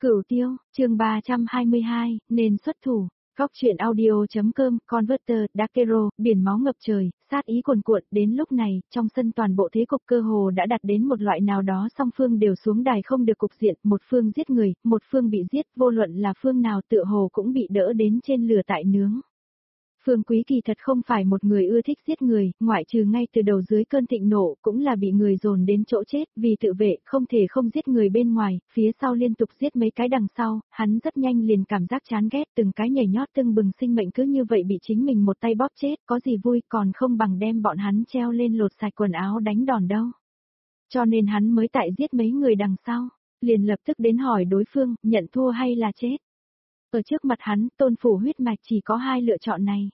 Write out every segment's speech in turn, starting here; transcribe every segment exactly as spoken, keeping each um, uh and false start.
Cửu Tiêu, chương ba trăm hai mươi hai, nên xuất thủ. Góc truyện audio.com, Converter, Dakero, biển máu ngập trời, sát ý cuồn cuộn, đến lúc này, trong sân toàn bộ thế cục cơ hồ đã đạt đến một loại nào đó, song phương đều xuống đài không được cục diện, một phương giết người, một phương bị giết, vô luận là phương nào tựa hồ cũng bị đỡ đến trên lửa tại nướng. Phương Quý kỳ thật không phải một người ưa thích giết người, ngoại trừ ngay từ đầu dưới cơn thịnh nộ cũng là bị người dồn đến chỗ chết, vì tự vệ không thể không giết người bên ngoài, phía sau liên tục giết mấy cái đằng sau, hắn rất nhanh liền cảm giác chán ghét, từng cái nhảy nhót tưng bừng sinh mệnh cứ như vậy bị chính mình một tay bóp chết, có gì vui còn không bằng đem bọn hắn treo lên lột sạch quần áo đánh đòn đâu. Cho nên hắn mới tại giết mấy người đằng sau, liền lập tức đến hỏi đối phương, nhận thua hay là chết. Ở trước mặt hắn, Tôn Phủ huyết mạch chỉ có hai lựa chọn này.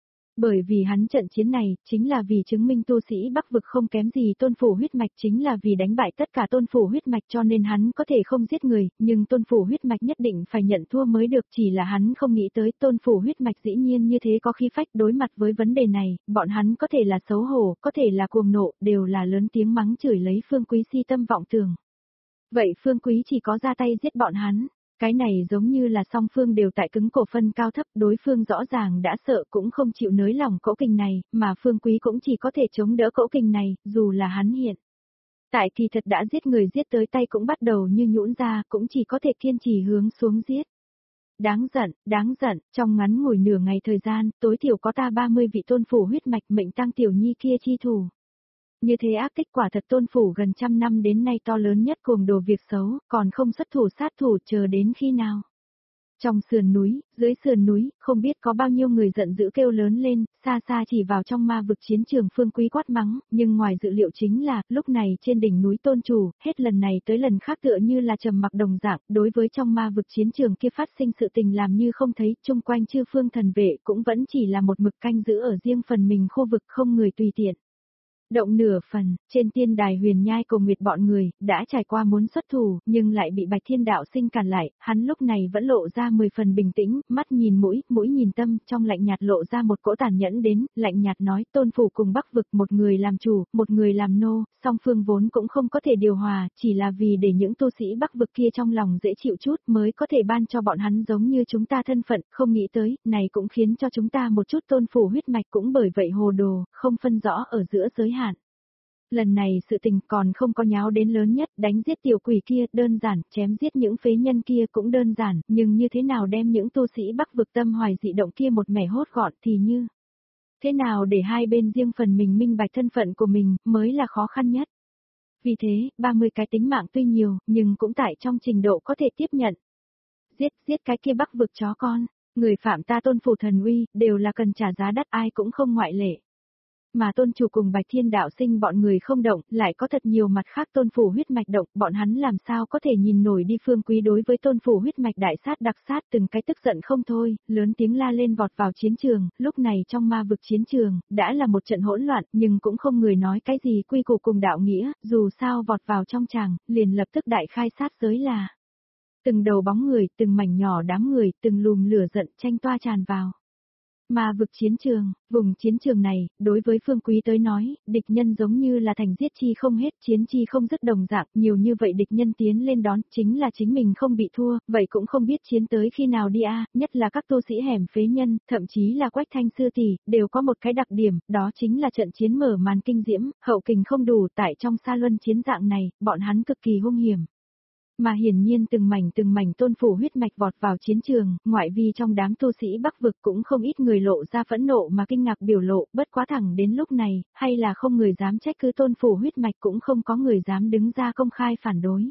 Bởi vì hắn trận chiến này, chính là vì chứng minh tu sĩ Bắc vực không kém gì Tôn Phủ huyết mạch, chính là vì đánh bại tất cả Tôn Phủ huyết mạch, cho nên hắn có thể không giết người, nhưng Tôn Phủ huyết mạch nhất định phải nhận thua mới được, chỉ là hắn không nghĩ tới Tôn Phủ huyết mạch dĩ nhiên như thế có khí phách. Đối mặt với vấn đề này, bọn hắn có thể là xấu hổ, có thể là cuồng nộ, đều là lớn tiếng mắng chửi lấy Phương Quý si tâm vọng tưởng. Vậy Phương Quý chỉ có ra tay giết bọn hắn. Cái này giống như là song phương đều tại cứng cổ phân cao thấp, đối phương rõ ràng đã sợ cũng không chịu nới lòng cỗ kình này, mà Phương Quý cũng chỉ có thể chống đỡ cỗ kình này, dù là hắn hiện. Tại kỳ thật đã giết người giết tới tay cũng bắt đầu như nhũn ra, cũng chỉ có thể kiên trì hướng xuống giết. Đáng giận, đáng giận, trong ngắn ngủi nửa ngày thời gian, tối thiểu có ta ba mươi vị Tôn Phủ huyết mạch mệnh tăng tiểu nhi kia chi thủ. Như thế ác tích quả thật Tôn Phủ gần trăm năm đến nay to lớn nhất cuồng đồ việc xấu, còn không xuất thủ sát thủ chờ đến khi nào. Trong sườn núi, dưới sườn núi, không biết có bao nhiêu người giận dữ kêu lớn lên, xa xa chỉ vào trong ma vực chiến trường Phương Quý quát mắng, nhưng ngoài dự liệu chính là, lúc này trên đỉnh núi Tôn Chủ, hết lần này tới lần khác tựa như là trầm mặc đồng dạng, đối với trong ma vực chiến trường kia phát sinh sự tình làm như không thấy, chung quanh chư phương thần vệ cũng vẫn chỉ là một mực canh giữ ở riêng phần mình khu vực không người tùy tiện. Động nửa phần, trên tiên đài Huyền Nhai Cầu Nguyệt bọn người, đã trải qua muốn xuất thủ, nhưng lại bị Bạch Thiên Đạo Sinh cản lại, hắn lúc này vẫn lộ ra mười phần bình tĩnh, mắt nhìn mũi, mũi nhìn tâm, trong lạnh nhạt lộ ra một cỗ tàn nhẫn đến, lạnh nhạt nói, Tôn Phủ cùng Bắc vực một người làm chủ, một người làm nô, song phương vốn cũng không có thể điều hòa, chỉ là vì để những tu sĩ Bắc vực kia trong lòng dễ chịu chút mới có thể ban cho bọn hắn giống như chúng ta thân phận, không nghĩ tới, này cũng khiến cho chúng ta một chút Tôn Phủ huyết mạch cũng bởi vậy hồ đồ, không phân rõ ở giữa giới hạn. Lần này sự tình còn không có nháo đến lớn nhất, đánh giết tiểu quỷ kia đơn giản, chém giết những phế nhân kia cũng đơn giản, nhưng như thế nào đem những tu sĩ Bắc vực tâm hoài dị động kia một mẻ hốt gọn thì như thế nào để hai bên riêng phần mình minh bạch thân phận của mình mới là khó khăn nhất. Vì thế, ba mươi cái tính mạng tuy nhiều, nhưng cũng tại trong trình độ có thể tiếp nhận. Giết, giết cái kia Bắc vực chó con, người phạm ta Tôn Phủ thần uy, đều là cần trả giá đắt, ai cũng không ngoại lệ. Mà Tôn Chủ cùng Bạch Thiên Đạo Sinh bọn người không động, lại có thật nhiều mặt khác Tôn Phủ huyết mạch động, bọn hắn làm sao có thể nhìn nổi đi Phương Quý đối với Tôn Phủ huyết mạch đại sát đặc sát, từng cái tức giận không thôi, lớn tiếng la lên vọt vào chiến trường, lúc này trong ma vực chiến trường, đã là một trận hỗn loạn, nhưng cũng không người nói cái gì quy củ cùng đạo nghĩa, dù sao vọt vào trong tràng, liền lập tức đại khai sát giới là. Từng đầu bóng người, từng mảnh nhỏ đám người, từng lùm lửa giận tranh toa tràn vào. Ma vực chiến trường, vùng chiến trường này, đối với Phương Quý tới nói, địch nhân giống như là thành giết chi không hết, chiến chi không dứt đồng dạng, nhiều như vậy địch nhân tiến lên đón, chính là chính mình không bị thua, vậy cũng không biết chiến tới khi nào đi a, nhất là các tu sĩ hẻm phế nhân, thậm chí là Quách Thanh sư tỷ, đều có một cái đặc điểm, đó chính là trận chiến mở màn kinh diễm, hậu kình không đủ, tại trong sa luân chiến dạng này, bọn hắn cực kỳ hung hiểm. Mà hiển nhiên từng mảnh từng mảnh Tôn Phủ huyết mạch vọt vào chiến trường, ngoại vi trong đám tu sĩ Bắc vực cũng không ít người lộ ra phẫn nộ mà kinh ngạc biểu lộ, bất quá thẳng đến lúc này, hay là không người dám trách cứ Tôn Phủ huyết mạch cũng không có người dám đứng ra công khai phản đối.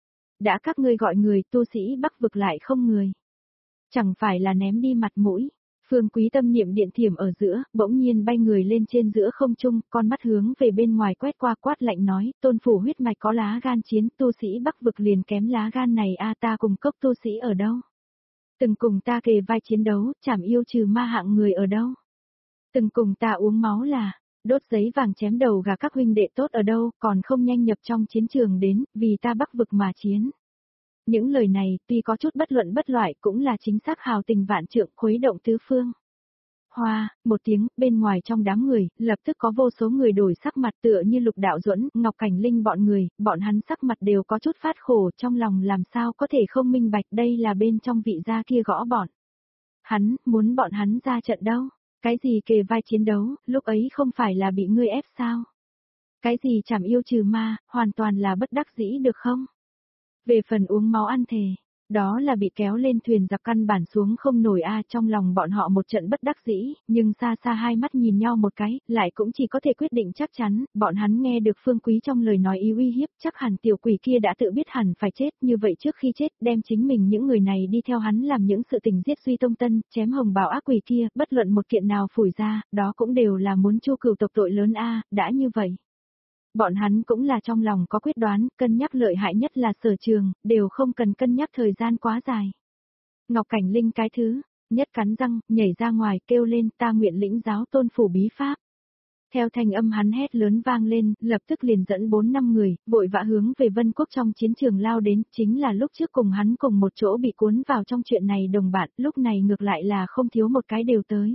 Đã các ngươi gọi người tu sĩ Bắc vực lại không người. Chẳng phải là ném đi mặt mũi. Phương Quý tâm niệm điện thiểm ở giữa, bỗng nhiên bay người lên trên giữa không trung, con mắt hướng về bên ngoài quét qua quát lạnh nói, Tôn Phủ huyết mạch có lá gan chiến, tu sĩ Bắc vực liền kém lá gan này a, ta cùng cốc tu sĩ ở đâu? Từng cùng ta kề vai chiến đấu, chảm yêu trừ ma hạng người ở đâu? Từng cùng ta uống máu là, đốt giấy vàng chém đầu gà các huynh đệ tốt ở đâu, còn không nhanh nhập trong chiến trường đến, vì ta Bắc vực mà chiến. Những lời này, tuy có chút bất luận bất loại cũng là chính xác hào tình vạn trượng khuấy động tứ phương. Hoa, một tiếng, bên ngoài trong đám người, lập tức có vô số người đổi sắc mặt tựa như Lục Đạo Duẫn, Ngọc Cảnh Linh bọn người, bọn hắn sắc mặt đều có chút phát khổ, trong lòng làm sao có thể không minh bạch đây là bên trong vị gia kia gõ bọn. Hắn, muốn bọn hắn ra trận đâu? Cái gì kề vai chiến đấu, lúc ấy không phải là bị ngươi ép sao? Cái gì chảm yêu trừ ma, hoàn toàn là bất đắc dĩ được không? Về phần uống máu ăn thề, đó là bị kéo lên thuyền giặc căn bản xuống không nổi a. Trong lòng bọn họ một trận bất đắc dĩ, nhưng xa xa hai mắt nhìn nhau một cái, lại cũng chỉ có thể quyết định chắc chắn, bọn hắn nghe được Phương Quý trong lời nói ý uy hiếp, chắc hẳn tiểu quỷ kia đã tự biết hẳn phải chết, như vậy trước khi chết, đem chính mình những người này đi theo hắn làm những sự tình giết Duy Tông Tân, chém hồng bào ác quỷ kia, bất luận một kiện nào phủi ra, đó cũng đều là muốn chu cửu tộc tội lớn a. Đã như vậy. Bọn hắn cũng là trong lòng có quyết đoán, cân nhắc lợi hại nhất là Sở Trường, đều không cần cân nhắc thời gian quá dài. Ngọc Cảnh Linh cái thứ, nhất cắn răng, nhảy ra ngoài, kêu lên ta nguyện lĩnh giáo tôn phủ bí pháp. Theo thanh âm hắn hét lớn vang lên, lập tức liền dẫn bốn năm người, vội vã hướng về Vân Quốc trong chiến trường lao đến, chính là lúc trước cùng hắn cùng một chỗ bị cuốn vào trong chuyện này đồng bạn, lúc này ngược lại là không thiếu một cái đều tới.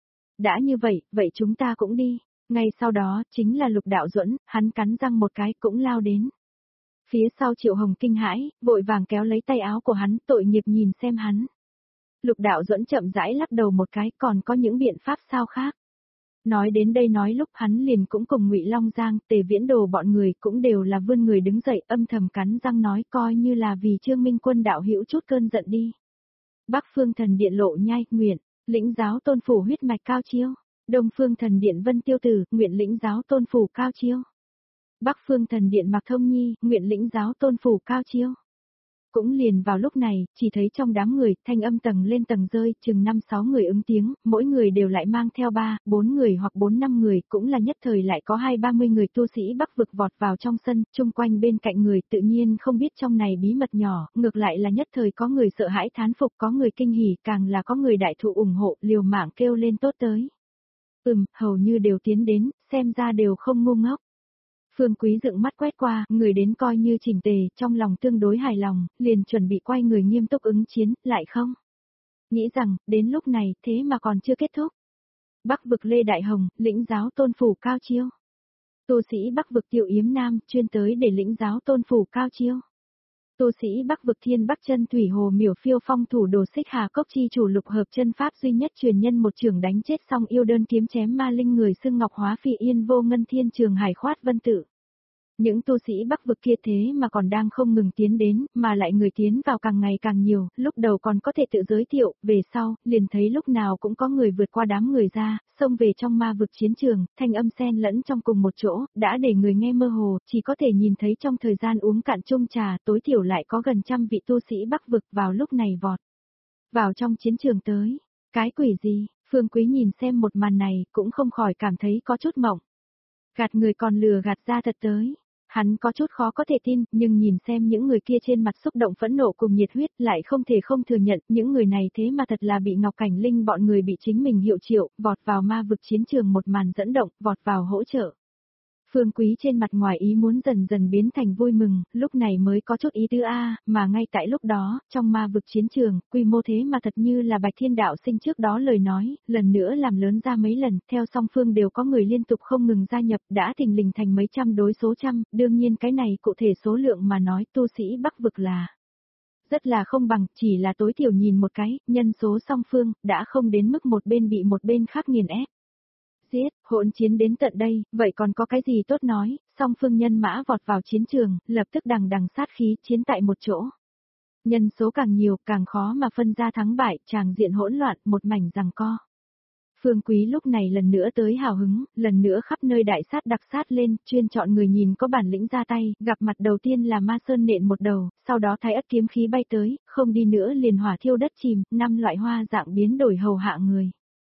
Đã như vậy, vậy chúng ta cũng đi. Ngay sau đó, chính là Lục Đạo Duẫn, hắn cắn răng một cái cũng lao đến. Phía sau Triệu Hồng kinh hãi, vội vàng kéo lấy tay áo của hắn, tội nghiệp nhìn xem hắn. Lục Đạo Duẫn chậm rãi lắc đầu một cái, còn có những biện pháp sao khác. Nói đến đây nói lúc hắn liền cũng cùng Ngụy Long Giang, Tề Viễn Đồ bọn người cũng đều là vươn người đứng dậy âm thầm cắn răng nói coi như là vì Trương Minh Quân đạo hữu chút cơn giận đi. Bắc Phương Thần Điện Lộ Nhai, nguyện, lĩnh giáo tôn phủ huyết mạch cao chiêu. Đông Phương Thần Điện Vân Tiêu Tử, nguyện lĩnh giáo tôn phủ cao chiêu. Bắc Phương Thần Điện Mạc Thông Nhi, nguyện lĩnh giáo tôn phủ cao chiêu. Cũng liền vào lúc này, chỉ thấy trong đám người, thanh âm tầng lên tầng rơi, chừng năm sáu người ứng tiếng, mỗi người đều lại mang theo ba, bốn người hoặc bốn năm người, cũng là nhất thời lại có hai ba mươi người tu sĩ Bắc vực vọt vào trong sân, chung quanh bên cạnh người tự nhiên không biết trong này bí mật nhỏ, ngược lại là nhất thời có người sợ hãi thán phục, có người kinh hỉ, càng là có người đại thụ ủng hộ, liều mạng kêu lên tốt tới. Ừm, hầu như đều tiến đến, xem ra đều không ngu ngốc. Phương Quý dựng mắt quét qua, người đến coi như chỉnh tề, trong lòng tương đối hài lòng, liền chuẩn bị quay người nghiêm túc ứng chiến, lại không. Nghĩ rằng, đến lúc này, thế mà còn chưa kết thúc. Bắc vực Lê Đại Hồng, lĩnh giáo tôn phủ cao chiêu. Tu sĩ Bắc vực Tiểu Yếm Nam, chuyên tới để lĩnh giáo tôn phủ cao chiêu. Tu sĩ Bắc vực Thiên Bắc Chân Thủy Hồ Miểu Phiêu Phong thủ đồ Xích Hà Cốc chi chủ lục hợp chân pháp duy nhất truyền nhân một trường đánh chết xong yêu đơn kiếm chém ma linh người xưng ngọc hóa phi yên vô ngân thiên trường hải khoát vân tự. Những tu sĩ Bắc vực kia thế mà còn đang không ngừng tiến đến, mà lại người tiến vào càng ngày càng nhiều, lúc đầu còn có thể tự giới thiệu, về sau, liền thấy lúc nào cũng có người vượt qua đám người ra, xông về trong ma vực chiến trường, thanh âm xen lẫn trong cùng một chỗ, đã để người nghe mơ hồ, chỉ có thể nhìn thấy trong thời gian uống cạn chung trà, tối thiểu lại có gần trăm vị tu sĩ Bắc vực vào lúc này vọt. Vào trong chiến trường tới, cái quỷ gì, Phương Quý nhìn xem một màn này, cũng không khỏi cảm thấy có chút mộng. Gạt người còn lừa gạt ra thật tới. Hắn có chút khó có thể tin, nhưng nhìn xem những người kia trên mặt xúc động phẫn nộ cùng nhiệt huyết lại không thể không thừa nhận những người này thế mà thật là bị Ngọc Cảnh Linh bọn người bị chính mình hiệu triệu, vọt vào ma vực chiến trường một màn dẫn động, vọt vào hỗ trợ. Phương Quý trên mặt ngoài ý muốn dần dần biến thành vui mừng, lúc này mới có chút ý tứ a, mà ngay tại lúc đó, trong ma vực chiến trường, quy mô thế mà thật như là Bạch Thiên Đạo Sinh trước đó lời nói, lần nữa làm lớn ra mấy lần, theo song phương đều có người liên tục không ngừng gia nhập, đã thình lình thành mấy trăm đối số trăm, đương nhiên cái này cụ thể số lượng mà nói tu sĩ Bắc vực là rất là không bằng, chỉ là tối thiểu nhìn một cái, nhân số song phương, đã không đến mức một bên bị một bên khác nghiền ép. Giết, hỗn chiến đến tận đây, vậy còn có cái gì tốt nói, song phương nhân mã vọt vào chiến trường, lập tức đằng đằng sát khí chiến tại một chỗ. Nhân số càng nhiều, càng khó mà phân ra thắng bại, tràng diện hỗn loạn, một mảnh giằng co. Phương Quý lúc này lần nữa tới hào hứng, lần nữa khắp nơi đại sát đặc sát lên, chuyên chọn người nhìn có bản lĩnh ra tay, gặp mặt đầu tiên là ma sơn nện một đầu, sau đó thái ất kiếm khí bay tới, không đi nữa liền hỏa thiêu đất chìm, năm loại hoa dạng biến đổi hầu hạ người.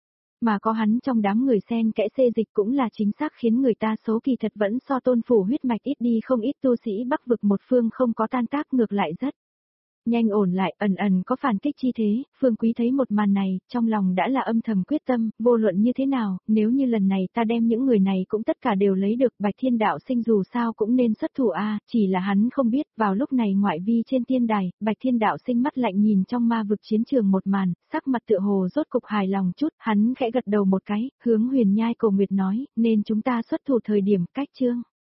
Mà có hắn trong đám người xen kẽ xê dịch cũng là chính xác khiến người ta số kỳ thật vẫn so tôn phủ huyết mạch ít đi không ít tu sĩ Bắc vực một phương không có tan tác ngược lại rất Nhanh ổn lại, ẩn ẩn có phản kích chi thế, Phương Quý thấy một màn này, trong lòng đã là âm thầm quyết tâm, vô luận như thế nào, nếu như lần này ta đem những người này cũng tất cả đều lấy được, Bạch Thiên đạo sinh dù sao cũng nên xuất thủ a, chỉ là hắn không biết, vào lúc này ngoại vi trên tiên đài, Bạch Thiên đạo sinh mắt lạnh nhìn trong ma vực chiến trường một màn, sắc mặt tựa hồ rốt cục hài lòng chút, hắn khẽ gật đầu một cái, hướng Huyền Nhai Cổ Nguyệt nói, nên chúng ta xuất thủ thời điểm cách chương.